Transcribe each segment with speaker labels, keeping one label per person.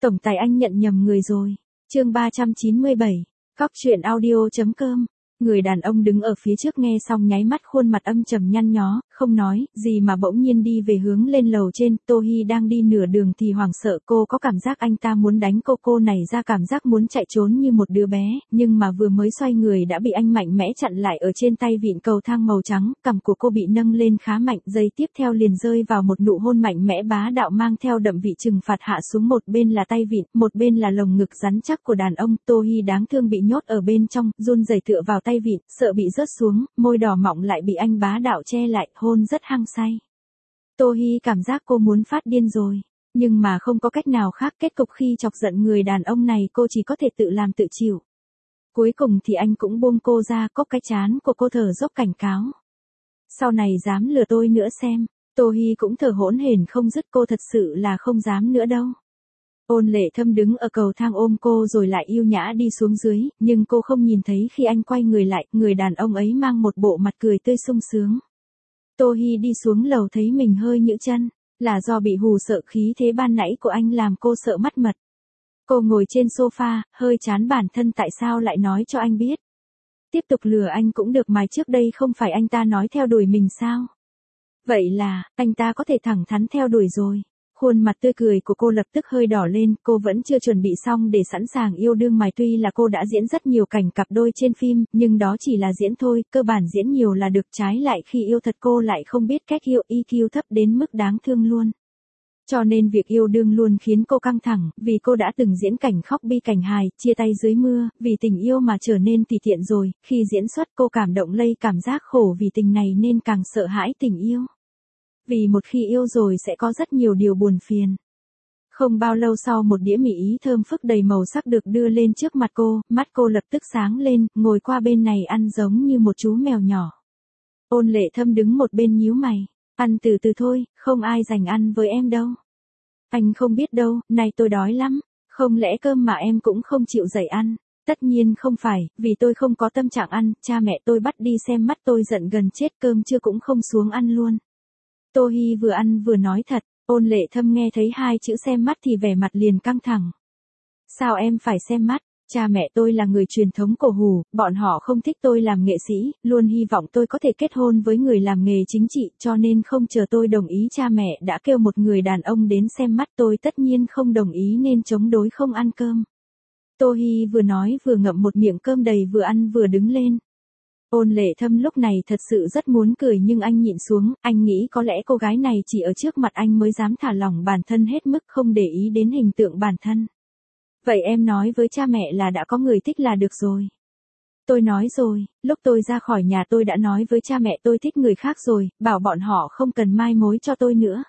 Speaker 1: Tổng tài anh nhận nhầm người rồi. Chương 397. Cóc truyện audio.com. Người đàn ông đứng ở phía trước nghe xong nháy mắt khuôn mặt âm trầm nhăn nhó, không nói gì mà bỗng nhiên đi về hướng lên lầu trên. Tô Hi đang đi nửa đường thì hoảng sợ, cô có cảm giác anh ta muốn đánh cô này ra cảm giác muốn chạy trốn như một đứa bé, nhưng mà vừa mới xoay người đã bị anh mạnh mẽ chặn lại ở trên tay vịn cầu thang màu trắng, cằm của cô bị nâng lên khá mạnh, giây tiếp theo liền rơi vào một nụ hôn mạnh mẽ bá đạo mang theo đậm vị trừng phạt hạ xuống, một bên là tay vịn, một bên là lồng ngực rắn chắc của đàn ông. Tô Hi đáng thương bị nhốt ở bên trong, run rẩy tựa vào tay vịn, sợ bị rớt xuống, môi đỏ mọng lại bị anh bá đạo che lại, hôn rất hăng say. Tô Hi cảm giác cô muốn phát điên rồi, nhưng mà không có cách nào khác, kết cục khi chọc giận người đàn ông này cô chỉ có thể tự làm tự chịu. Cuối cùng thì anh cũng buông cô ra, cốc cái trán của cô thở dốc cảnh cáo. Sau này dám lừa tôi nữa xem. Tô Hi cũng thở hổn hển không dứt, cô thật sự là không dám nữa đâu. Ôn Lệ Thâm đứng ở cầu thang ôm cô rồi lại yêu nhã đi xuống dưới, nhưng cô không nhìn thấy khi anh quay người lại, người đàn ông ấy mang một bộ mặt cười tươi sung sướng. Tô Hi đi xuống lầu thấy mình hơi nhũ chân, là do bị hù sợ, khí thế ban nãy của anh làm cô sợ mất mật. Cô ngồi trên sofa, hơi chán bản thân tại sao lại nói cho anh biết. Tiếp tục lừa anh cũng được mà, trước đây không phải anh ta nói theo đuổi mình sao? Vậy là, anh ta có thể thẳng thắn theo đuổi rồi. Khuôn mặt tươi cười của cô lập tức hơi đỏ lên, cô vẫn chưa chuẩn bị xong để sẵn sàng yêu đương mà, tuy là cô đã diễn rất nhiều cảnh cặp đôi trên phim, nhưng đó chỉ là diễn thôi, cơ bản diễn nhiều là được, trái lại khi yêu thật cô lại không biết cách yêu, EQ thấp đến mức đáng thương luôn. Cho nên việc yêu đương luôn khiến cô căng thẳng, vì cô đã từng diễn cảnh khóc bi cảnh hài, chia tay dưới mưa, vì tình yêu mà trở nên tùy tiện rồi, khi diễn xuất cô cảm động lây cảm giác khổ vì tình này nên càng sợ hãi tình yêu. Vì một khi yêu rồi sẽ có rất nhiều điều buồn phiền. Không bao lâu sau một đĩa mì Ý thơm phức đầy màu sắc được đưa lên trước mặt cô, mắt cô lập tức sáng lên, ngồi qua bên này ăn giống như một chú mèo nhỏ. Ôn Lệ Thâm đứng một bên nhíu mày, ăn từ từ thôi, không ai dành ăn với em đâu. Anh không biết đâu, này tôi đói lắm, không lẽ cơm mà em cũng không chịu dậy ăn? Tất nhiên không phải, vì tôi không có tâm trạng ăn, cha mẹ tôi bắt đi xem mắt tôi giận gần chết, cơm trưa cũng không xuống ăn luôn. Tô Hi vừa ăn vừa nói thật. Ôn Lệ Thâm nghe thấy hai chữ xem mắt thì vẻ mặt liền căng thẳng. Sao em phải xem mắt? Cha mẹ tôi là người truyền thống cổ hủ, bọn họ không thích tôi làm nghệ sĩ, luôn hy vọng tôi có thể kết hôn với người làm nghề chính trị, cho nên không chờ tôi đồng ý cha mẹ đã kêu một người đàn ông đến xem mắt, tôi tất nhiên không đồng ý nên chống đối không ăn cơm. Tô Hi vừa nói vừa ngậm một miệng cơm đầy, vừa ăn vừa đứng lên. Ôn Lệ Thâm lúc này thật sự rất muốn cười nhưng anh nhịn xuống, anh nghĩ có lẽ cô gái này chỉ ở trước mặt anh mới dám thả lỏng bản thân hết mức, không để ý đến hình tượng bản thân. Vậy em nói với cha mẹ là đã có người thích là được rồi. Tôi nói rồi, lúc tôi ra khỏi nhà tôi đã nói với cha mẹ tôi thích người khác rồi, bảo bọn họ không cần mai mối cho tôi nữa.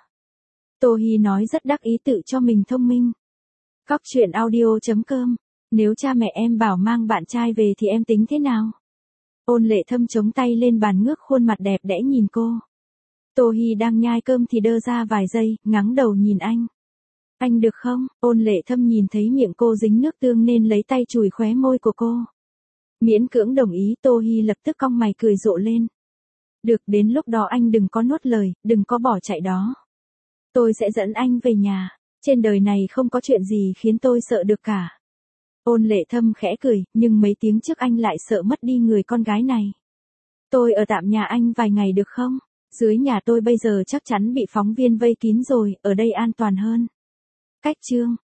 Speaker 1: Tô Hi nói rất đắc ý, tự cho mình thông minh. Cóc truyện audio.com. Nếu cha mẹ em bảo mang bạn trai về thì em tính thế nào? Ôn Lệ Thâm chống tay lên bàn ngước khuôn mặt đẹp đẽ nhìn cô. Tô Hi đang nhai cơm thì đơ ra vài giây, ngáng đầu nhìn anh. Anh được không? Ôn Lệ Thâm nhìn thấy miệng cô dính nước tương nên lấy tay chùi khóe môi của cô. Miễn cưỡng đồng ý. Tô Hi lập tức cong mày cười rộ lên. Được, đến lúc đó anh đừng có nuốt lời, đừng có bỏ chạy đó. Tôi sẽ dẫn anh về nhà. Trên đời này không có chuyện gì khiến tôi sợ được cả. Ôn Lệ Thâm khẽ cười, nhưng mấy tiếng trước anh lại sợ mất đi người con gái này. Tôi ở tạm nhà anh vài ngày được không? Dưới nhà tôi bây giờ chắc chắn bị phóng viên vây kín rồi, ở đây an toàn hơn. Cách chương